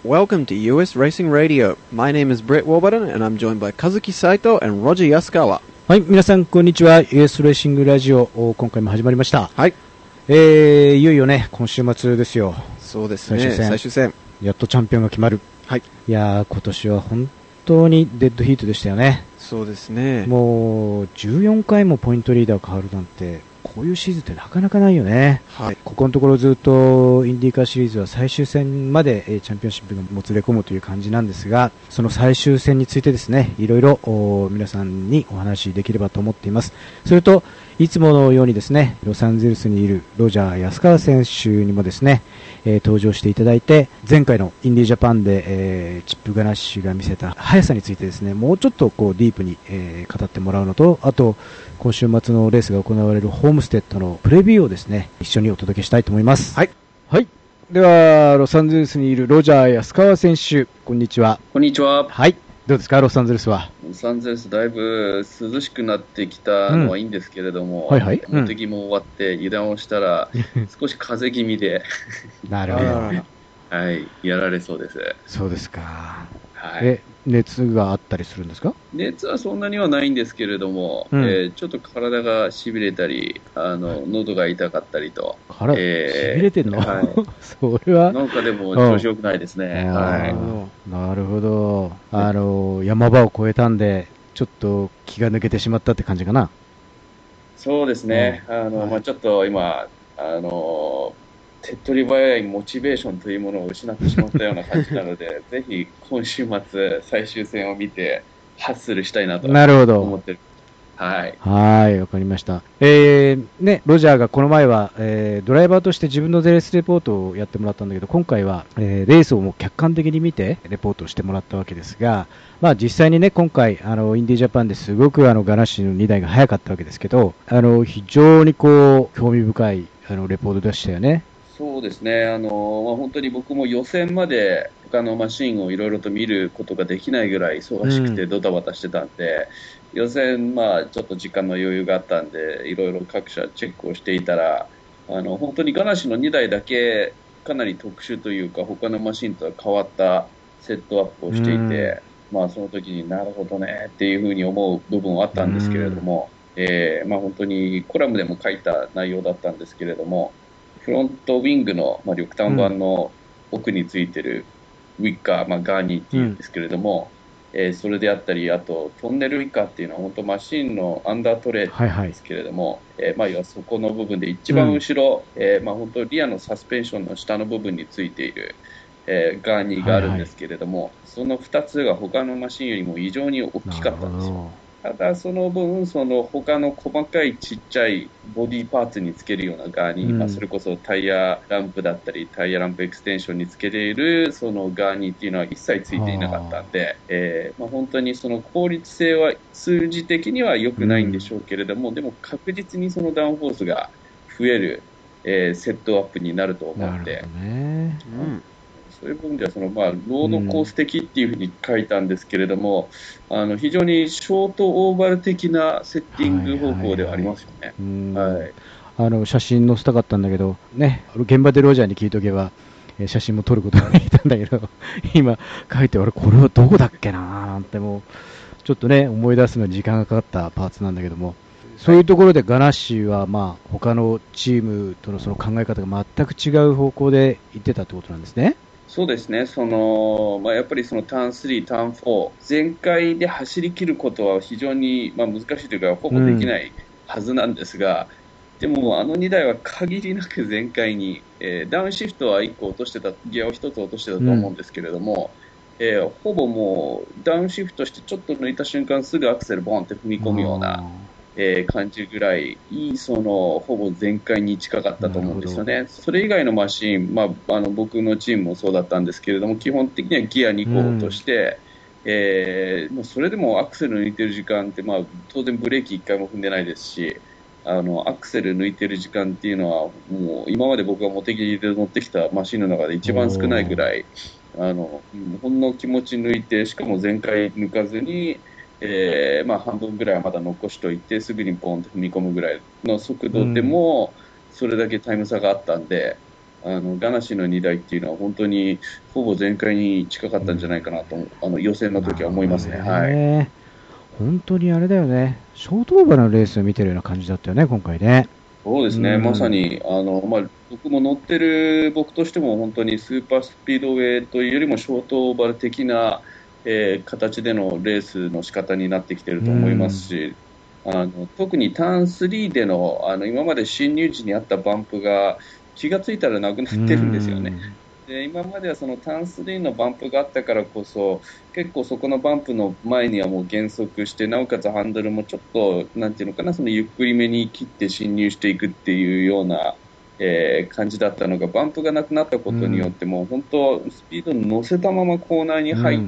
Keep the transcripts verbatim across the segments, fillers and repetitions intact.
Welcome to U S Racing Radio. My name is Brett Warburton and I'm joined by Kazuki Saito and Roger Yasukawa. はい、皆さんこんにちは。 ユーエス レーシングラジオ、今回も始まりました。 はい。 えー、いよいよね、今週末ですよ。 そうですね。 最終戦。 最終戦。 やっとチャンピオンが決まる。 はい。 いやー、今年は本当にデッドヒートでしたよね。 そうですね。 もうじゅうよんかいもポイントリーダー変わるなんて、こういうシーズンってなかなかないよね。 はい。 ここのところずっとインディーカーシリーズは最終戦までチャンピオンシップがもつれ込むという感じなんですが、その最終戦についてですね、いろいろ皆さんにお話しできればと思っています。それといつものようにですね、ロサンゼルスにいるロジャー安川選手にもですね、えー、登場していただいて、前回のインディージャパンで、えー、チップガナッシュが見せた速さについてですね、もうちょっとこうディープに、えー、語ってもらうのと、あと今週末のレースが行われるホームステッドのプレビューをですね、一緒にお届けしたいと思います。 はい。 はい。では、ロサンゼルスにいるロジャー安川選手、こんにちは。 こんにちは。 はい。どうですか、ロサンゼルスは。 ロサンゼルスだいぶ涼しくなってきたのはいいんですけれども、 うん、はいはい。 茂木も終わって油断をしたら、少し風邪気味でなるほど。 はい、やられそうです。 そうですか。 はい。 え、熱があったりするんですか？ 熱はそんなにはないんですけれども、うん、えー、ちょっと体がしびれたり、あの喉が痛かったりと。 体、えー、しびれてんの？はい、それはなんかでも調子良くないですね。はい。なるほど。あの山場を越えたんで、ちょっと気が抜けてしまったって感じかな。 そうですね。あの、はい、まあちょっと今あの。手っ取り早いモチベーションというものを失ってしまったような感じなのでぜひ今週末最終戦を見てハッスルしたいなと思ってる。はい。 はい、わかりました。えー、ね、ロジャーがこの前は、えー、ドライバーとして自分のレースレポートをやってもらったんだけど、今回は、えー、レースをもう客観的に見てレポートをしてもらったわけですが、まあ実際にね、今回、あの、インディージャパンですごくあの、ガナッシュのにだいが速かったわけですけど、あの、非常にこう、興味深い、あの、レポートでしたよね。 そうですね、あのまあ、本当に僕も予選まで他のマシンをいろいろと見ることができないぐらい忙しくてドタバタしてたんで、うん、予選、まあ、ちょっと時間の余裕があったんでいろいろ各社チェックをしていたらあの本当にガナッシュのにだいだけかなり特殊というか他のマシンとは変わったセットアップをしていて、うん、まあ、その時になるほどねっていうふうに思う部分はあったんですけれども、うん、えーまあ、本当にコラムでも書いた内容だったんですけれどもフロントウィングの、まあ、緑炭板の奥についてるウィッカー、まあ、ガーニーっていうんですけれども、うんえー、それであったりあとトンネルウィッカーっていうのは本当マシンのアンダートレーなんですけれども、はいはいえーまあ、要はそこの部分で一番後ろ、うんえーまあ、本当リアのサスペンションの下の部分についている、えー、ガーニーがあるんですけれども、はいはい、そのふたつが他のマシンよりも異常に大きかったんですよ。ただその分その他の細かいちっちゃいボディパーツにつけるようなガーニー、うんまあ、それこそタイヤランプだったりタイヤランプエクステンションにつけているそのガーニーっていうのは一切ついていなかったんで、えーまあ、本当にその効率性は数字的には良くないんでしょうけれども、うん、でも確実にそのダウンフォースが増える、えー、セットアップになると思って、ねうんそういう部分ではその、まあ、ロードコース的っていうふうに書いたんですけれども、うん、あの非常にショートオーバル的なセッティング方法ではありますよね。はい、 あの写真載せたかったんだけど、ね、現場でロジャーに聞いとけば写真も撮ることができたんだけど今書いて俺これはどこだっけななんてもうちょっとね思い出すのに時間がかかったパーツなんだけども、そういうところでガナッシーはまあ他のチームとのその考え方が全く違う方向で行ってたってことなんですね。 そうですね、そのまあ、やっぱりそのターンスリー、ターンフォー、全開で走り切ることは非常に、まあ、難しいというか、ほぼできないはずなんですが、うん、でもあのにだいは限りなく全開に、えー、ダウンシフトはいっこ落としてた、ギアをひとつ落としてたと思うんですけれども、うんえー、ほぼもうダウンシフトしてちょっと抜いた瞬間、すぐアクセルボンって踏み込むような。えー、感じるぐらいいいそのほぼ全開に近かったと思うんですよね。それ以外のマシン、まあ、あの僕のチームもそうだったんですけれども基本的にはギアにこ落として、うんえー、それでもアクセル抜いてる時間って、まあ、当然ブレーキいっかいも踏んでないですしあのアクセル抜いてる時間っていうのはもう今まで僕がモテギで乗ってきたマシンの中で一番少ないぐらいあのほんの気持ち抜いてしかも全開抜かずにえーまあ、半分ぐらいはまだ残しておいてすぐにポンと踏み込むぐらいの速度でもそれだけタイム差があったんで、 あのガナシのにだいっていうのは本当にほぼ全開に近かったんじゃないかなと、うん、あの予選の時は思いますね。はい、 本当にあれだよね、ショートオーバーのレースを見てるような感じだったよね、今回ね。 そうですね、まさにあの、まあ、僕も乗ってる僕としても本当にスーパースピードウェイというよりもショートオーバー的な、えー、形でのレースの仕方になってきてると思いますし、あの特にターンスリーでの、あの今まで進入時にあったバンプが気がついたらなくなってるんですよね。で今まではそのターンスリーのバンプがあったからこそ結構そこのバンプの前にはもう減速してなおかつハンドルもちょっとなんていうのかなそのゆっくりめに切って進入していくっていうような、えー、感じだったのがバンプがなくなったことによってもう本当スピードに乗せたままコーナーに入って、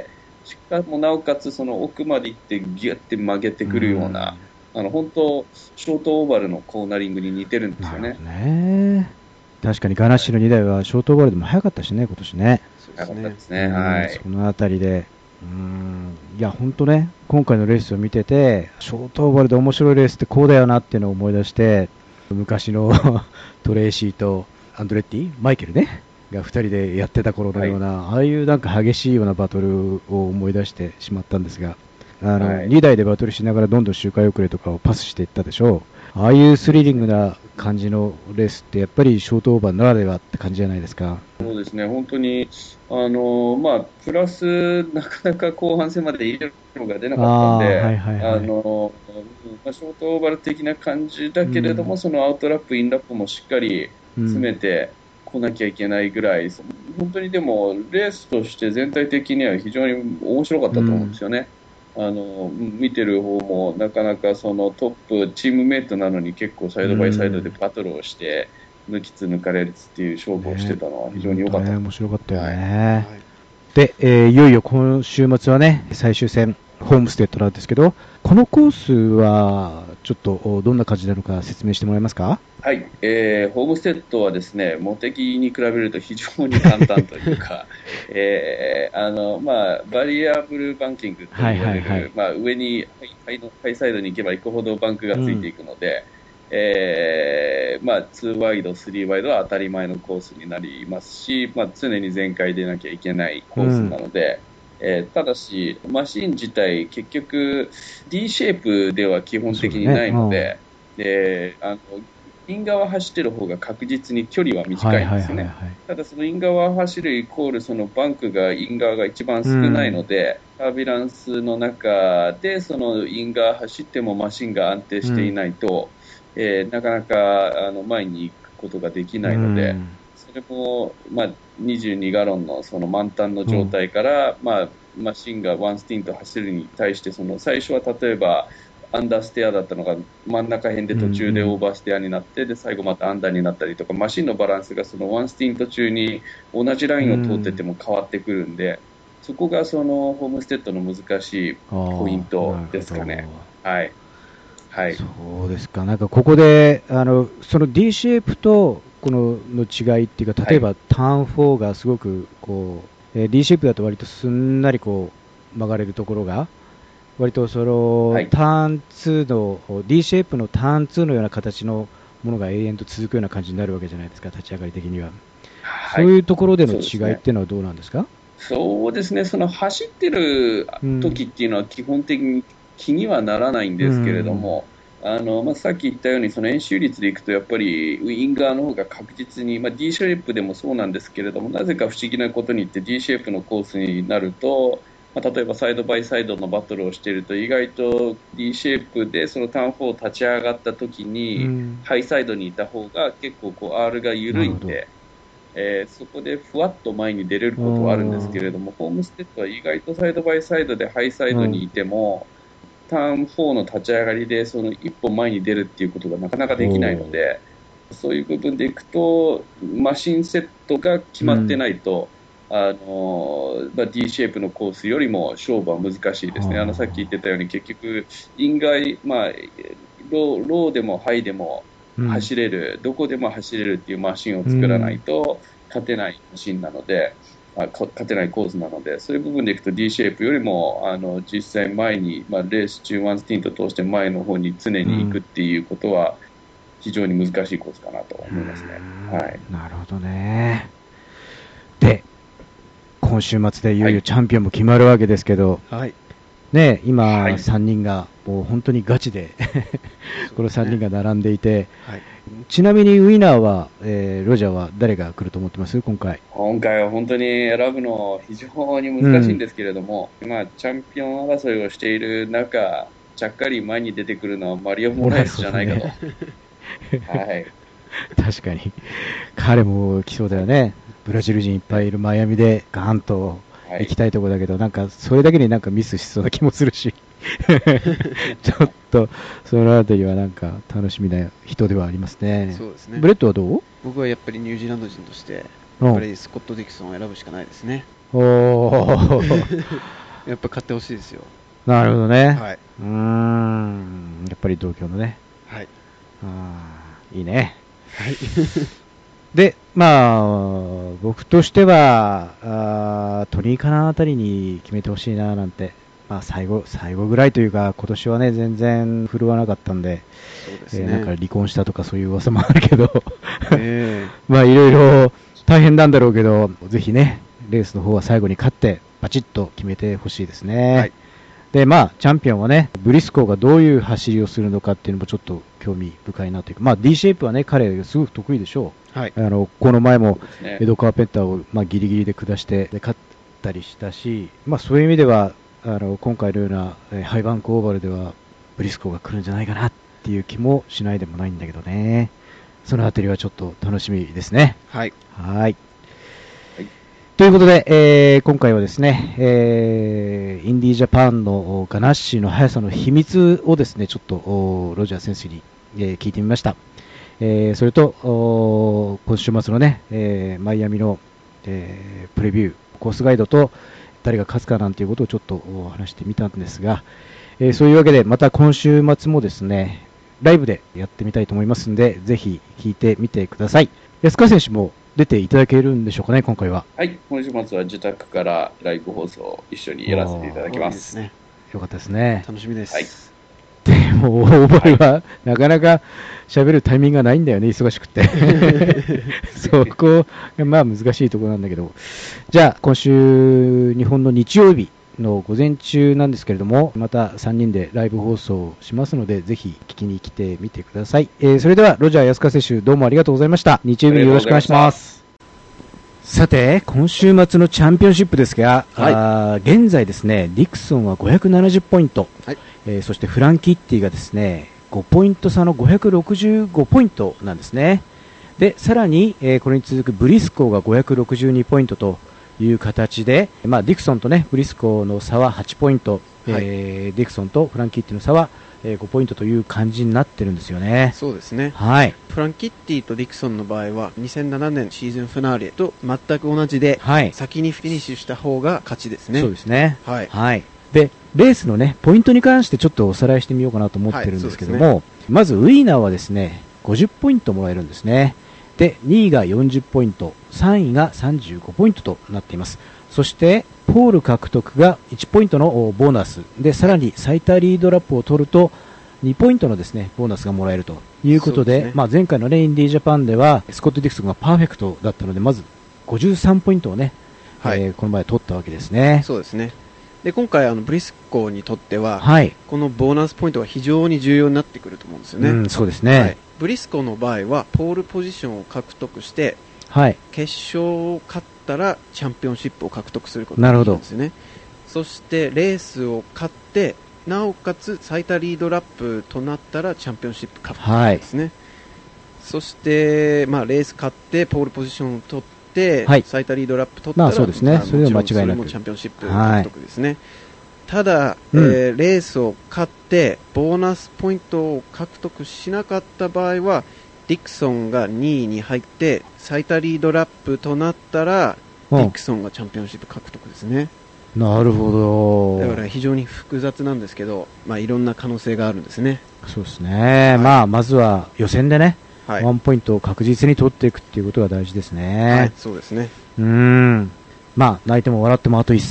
しかもなおかつその奥まで行ってギュッて曲げてくるような、あの本当ショートオーバルのコーナリングに似てるんですよね。 ね、確かにガナッシュのにだいはショートオーバルでも速かったしね、今年ね。 速かったですね。はい。 そのあたりで、うーん、いや本当ね、今回のレースを見てて、ショートオーバルで面白いレースってこうだよなっていうのを思い出して、昔のトレイシーとアンドレッティ、マイケルね、がふたりでやってた頃のような、はい、ああいうなんか激しいようなバトルを思い出してしまったんですが、あの、はい、にだいでバトルしながらどんどん周回遅れとかをパスしていったでしょう。ああいうスリリングな感じのレースってやっぱりショートオーバーならではって感じじゃないですか。 そうですね、本当にあの、まあ、プラスなかなか後半戦までいいのが出なかったんで、あ、はいはいはい、あのまあ、ショートオーバー的な感じだけれども、うん、そのアウトラップ、インラップもしっかり詰めてこなきゃいけないぐらい、うん、本当にでもレースとして全体的には非常に面白かったと思うんですよね。うん、あの見てる方もなかなかそのトップチームメイトなのに結構サイドバイサイドでバトルをして、うん、抜きつ抜かれつっていう勝負をしてたのは非常に良かった、ね、 面白かったよね。はい、で、えー、いよいよ今週末はね最終戦ホームステッドなんですけど、このコースはちょっとどんな感じなのか説明してもらえますか。 はい、えー、ホームステッドはですね、モテキに比べると非常に簡単というか、えーあのまあ、バリアブルバンキングと言われる、はいはいはい、まあ、上にハイ、ハイサイドに行けば行くほどバンクがついていくので、うん、えーまあ、ツーワイド、スリーワイドは当たり前のコースになりますし、まあ、常に全開でなきゃいけないコースなので、うん、えー、ただし、マシン自体結局 D シェイプでは基本的にないので、ね、であのイン側走ってる方が確実に距離は短いんですね、はいはいはいはい、ただそのイン側走るイコールそのバンクがイン側が一番少ないので、うん、タービュランスの中でそのイン側走ってもマシンが安定していないと、うん、えー、なかなかあの前に行くことができないので、うん、それも、まあ、にじゅうにガロンのその満タンの状態から、うん、まあ、マシンがワンスティント走るに対してその最初は例えばアンダーステアだったのが真ん中辺で途中でオーバーステアになって、うんうん、で最後またアンダーになったりとか、マシンのバランスがそのワンスティント中に同じラインを通ってても変わってくるんで、うん、そこがそのホームステッドの難しいポイントですかね。はいはい、 そうですか。なんかここであのその D シェイプとこのの違いっていうか、例えば、はい、ターンフォーがすごくこう、えー、D シェイプだと割とすんなりこう曲がれるところが割とその、はい、ターンツーの D シェイプのターンツーのような形のものが永遠と続くような感じになるわけじゃないですか、立ち上がり的には。はい、そういうところでの違いっていうのはどうなんですか。 そうですね、その走ってる時っていうのは基本的に気にはならないんですけれども、うん、あのまあ、さっき言ったようにその円周率でいくとやっぱりウィンガーの方が確実に、まあ、D シェイプでもそうなんですけれども、なぜか不思議なことに言って D シェイプのコースになると、まあ、例えばサイドバイサイドのバトルをしていると意外と D シェイプでそのターンフォー立ち上がった時に、うん、ハイサイドにいた方が結構こう R が緩いんで、えー、そこでふわっと前に出れることはあるんですけれども、ホームステッドは意外とサイドバイサイドでハイサイドにいても、うん、ターンフォーの立ち上がりでその一歩前に出るっていうことがなかなかできないので、そういう部分でいくとマシンセットが決まってないと、うん、あのまあ、D シェイプのコースよりも勝負は難しいですね。あのさっき言ってたように結局イン外、まあ、ロー、ローでもハイでも走れる、うん、どこでも走れるっていうマシンを作らないと勝てないマシンなので、うん、あ勝てないコースなので、そういう部分でいくと D シェイプよりもあの実際前に、まあ、レース中ワンスティント通して前の方に常に行くっていうことは、 非常に難しいコースかなと思いますね。はい。 なるほどね。で、今週末でいよいよチャンピオンも決まるわけですけど、 はい。 ね、今、 はい、 さんにんがもう本当にガチでこのさんにんが並んでいて、はい、ちなみにウィナーは、えー、ロジャーは誰が来ると思ってます今回？ 今回は本当に選ぶの非常に難しいんですけれども、うん、まあ、チャンピオン争いをしている中、ちゃっかり前に出てくるのはマリオ・モラエスじゃないかと。ね、はい。 確かに。彼も来そうだよね。ブラジル人いっぱいいるマイアミでガーンと行きたいところだけど、はい、なんかそれだけになんかミスしそうな気もするしちょっとそのあたりはなんか楽しみな人ではありますね。 そうですね。 ブレッドはどう？ 僕はやっぱりニュージーランド人としてやっぱりスコット・ディクソンを選ぶしかないですね。 おーやっぱ勝ってほしいですよ。 なるほどね。 はい。 うーん、やっぱり同郷のね。 はい。 あー、いいね。 はい。 で、まあ、僕としては、あトニーカナあたりに決めてほしいななんて、まあ最後、最後ぐらいというか、今年はね、全然振るわなかったんで、 そうですね。 えー、なんか離婚したとかそういう噂もあるけど、 えー、 まあいろいろ大変なんだろうけど、ぜひね、レースの方は最後に勝って、バチッと決めてほしいですね。はい。で、まあ、チャンピオンはね、ブリスコーがどういう走りをするのかっていうのもちょっと興味深いなというか、まあ D シェイプはね、彼すごく得意でしょう。はい。あの、この前もエド・カーペンターを、まあ、ギリギリで下して、で、勝ったりしたし、まあそういう意味では、あの、今回のような、えー、ハイバンクオーバルでは、ブリスコーが来るんじゃないかなっていう気もしないでもないんだけどね。そのあたりはちょっと楽しみですね。 はい。 はい。ということで、えー、今回はですね、えー、インディージャパンのガナッシーの速さの秘密をですね、ちょっとロジャー先生に、えー、聞いてみました。えー、それと、今週末のね、えー、マイアミの、えー、プレビュー、コースガイドと誰が勝つかなんていうことをちょっと話してみたんですが、えー、そういうわけでまた今週末もですね、ライブでやってみたいと思いますので、ぜひ聞いてみてください。安川選手も出ていただけるんでしょうかね、今回は。 はい、今週末は自宅からライブ放送を一緒にやらせていただきます。 ですね。 よかったですね。 楽しみです。 はい。 でも、オーバーは、はい、なかなか喋るタイミングがないんだよね、忙しくて。そこが、まあ難しいところなんだけど。じゃあ、今週、日本の日曜日の午前中なんですけれども、またさんにんでライブ放送しますので、ぜひ聞きに来てみてください。えー、それでは、ロジャー安川選手、どうもありがとうございました。日曜日によろしくお願いします。さて、今週末のチャンピオンシップですが、はい、あ現在ですね、ディクソンはごひゃくななじゅうポイント、はい、えー、そしてフランキッティがですね、ごポイント差のごひゃくろくじゅうごポイントなんですね。で、さらに、えー、これに続くブリスコーがごひゃくろくじゅうにポイントという形で、まあ、ディクソンとね、ブリスコーの差ははちポイント、はい、えー、ディクソンとフランキッティの差はごポイントという感じになってるんですよね。 そうですね。 はい。 フランキッティとディクソンの場合はにせんななねんシーズンフィナーレと全く同じで、はい、先にフィニッシュした方が勝ちですね。 そうですね。 はい。 はい。で、レースのね、ポイントに関してちょっとおさらいしてみようかなと思ってるんですけども、はいね、まずウィーナーはですね、ごじゅっポイントもらえるんですね。で、にいがよんじゅっポイント、さんいがさんじゅうごポイントとなっています。そして、ポール獲得がいちポイントのボーナスで、さらに最多リードラップを取るとにポイントのですね、ボーナスがもらえるということで、でね、まあ前回のね、インディージャパンでは、スコット・ディクソンがパーフェクトだったので、まずごじゅうさんポイントをね、はい、えー、この前取ったわけですね。 そうですね。で、今回、あの、ブリスコーにとっては、はい、このボーナスポイントが非常に重要になってくると思うんですよね。うん、 そうですね。はい、 ブリスコーの場合は、ポールポジションを獲得して、はい、決勝を勝ったら、チャンピオンシップを獲得することができるんですよね。そして、レースを勝って、なおかつ最多リードラップとなったらチャンピオンシップ獲得ですね。はい、そして、まあ、レース勝ってポールポジションを取って、はい、最多リードラップ取ったら、まあ、 そうですね、それは間違いなくそれもチャンピオンシップ獲得ですね。はい、ただ、うん、えー、レースを勝ってボーナスポイントを獲得しなかった場合はディクソンがにいに入って最多リードラップとなったら、うん、ディクソンがチャンピオンシップ獲得ですね。 なるほど。だから非常に複雑なんですけど、まあ、いろんな可能性があるんですね。 そうですね。はい、まあ、まずは予選でね、はい、ワンポイントを確実に取っていくっていうことが大事ですね。 はい、そうですね。 うーん。まあ、泣いても笑ってもあと一戦。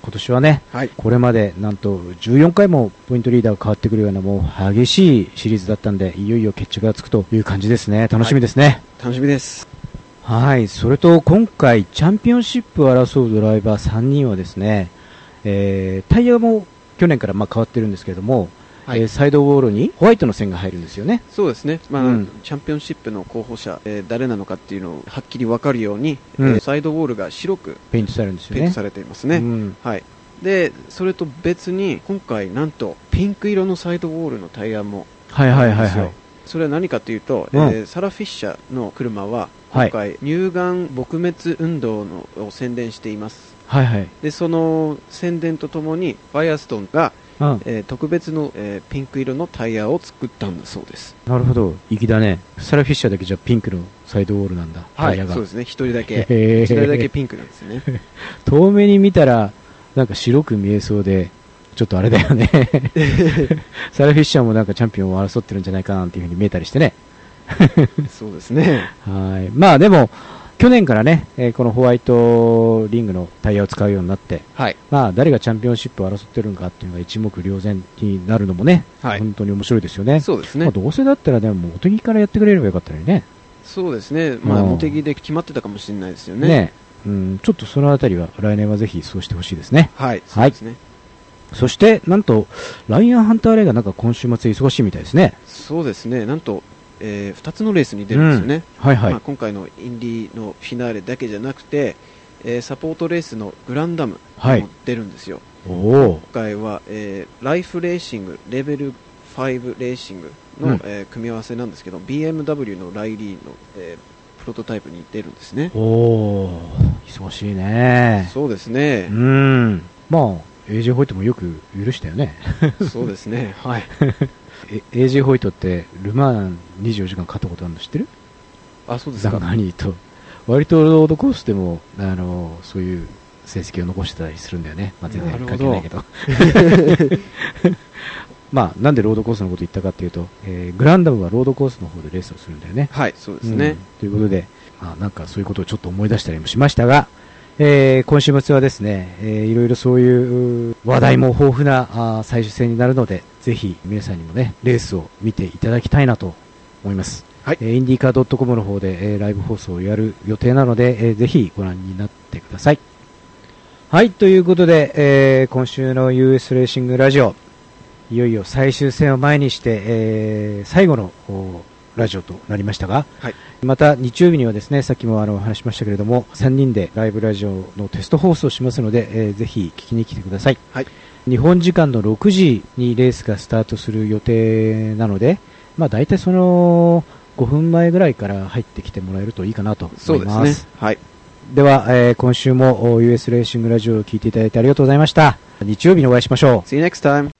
今年はね、はい、これまでなんとじゅうよんかいもポイントリーダーが変わってくるようなもう激しいシリーズだったんで、いよいよ決着がつくという感じですね。楽しみですね。はい、 楽しみです。 はい、それと今回チャンピオンシップを争うドライバーさんにんはですね、えー、タイヤも去年からまあ変わってるんですけれども、はい、えー、サイドウォールにホワイトの線が入るんですよね。 そうですね、まあうん、チャンピオンシップの候補者、えー、誰なのかっていうのをはっきり分かるように、うん、えー、サイドウォールが白くペイントされるんですよね。 ペイントされていますね、うん、はい、でそれと別に今回なんとピンク色のサイドウォールのタイヤもあるんですよ。はいはいはいはい、それは何かというと、うん、えー、サラ・フィッシャーの車は今回、はい、乳がん撲滅運動のを宣伝しています、はいはい、でその宣伝とともにファイアストーンがうん、えー、特別の、えー、ピンク色のタイヤを作ったんだそうです。 なるほど、粋だね。サラ・フィッシャーだけじゃピンクのサイドウォールなんだ、タイヤが。 はい、そうですね、一人だけ一人だけピンクなんですね。 遠目に見たらなんか白く見えそうでちょっとあれだよね。サラ・フィッシャーもなんかチャンピオンを争ってるんじゃないかなっていう風に見えたりしてね。 そうですね。 はい。まあでも去年からね、えー、このホワイトリングのタイヤを使うようになって、はい、まあ誰がチャンピオンシップを争ってるのかっていうのが一目瞭然になるのもね、はい、本当に面白いですよね。 そうですね。 まあ、どうせだったらね、もう茂木からやってくれればよかったのにね。 そうですね。まあ茂木で決まってたかもしれないですよね。 ね、うん、ちょっとそのあたりは来年はぜひそうしてほしいですね。 はい。そうですね。はい、 そしてなんとライアンハンターレイがなんか今週末忙しいみたいですね。 そうですね。なんと。えー、ふたつのレースに出るんですよね、 うん、はいはい、 まあ、今回のインディのフィナーレだけじゃなくて、えー、サポートレースのグランダムも出るんですよ、はい、今回は、えー、ライフレーシングレベルごレーシングの、うん、えー、組み合わせなんですけど ビーエムダブリュー のライリーの、えー、プロトタイプに出るんですね。 おー、忙しいね。 そうですね。 うん、まあ エージェー ホイットもよく許したよね。 そうですね、はい。 エージェー ホイットってルマンにじゅうよじかん勝ったことあるの知ってる？ あ、そうですか。 何と割とロードコースでもあのそういう成績を残してたりするんだよね。まあ、全然関係ないけど。まあなんでロードコースのこと言ったかっていうと、えー、グランダムはロードコースの方でレースをするんだよね。 はい、そうですね。うん、 ということで、まあなんかそういうことをちょっと思い出したりもしましたが。えー、今週末はですね、えー、いろいろそういう話題も豊富なあ最終戦になるので、ぜひ皆さんにもね、レースを見ていただきたいなと思います。はい。えー、インディーカー .com の方で、えー、ライブ放送をやる予定なので、えー、ぜひご覧になってください。はい、ということで、えー、今週の ユーエス レーシングラジオ、いよいよ最終戦を前にして、えー、最後のラジオとなりましたが、はい、また日曜日にはですね、さっきもあの話しましたけれども、さんにんでライブラジオのテスト放送しますので、えー、ぜひ聞きに来てください。はい、日本時間のろくじにレースがスタートする予定なので、まあ大体そのごふんまえぐらいから入ってきてもらえるといいかなと思います。そうですね。はい。では、えー、今週も ユーエス レーシングラジオを聞いていただいてありがとうございました。日曜日にお会いしましょう。 See you next time.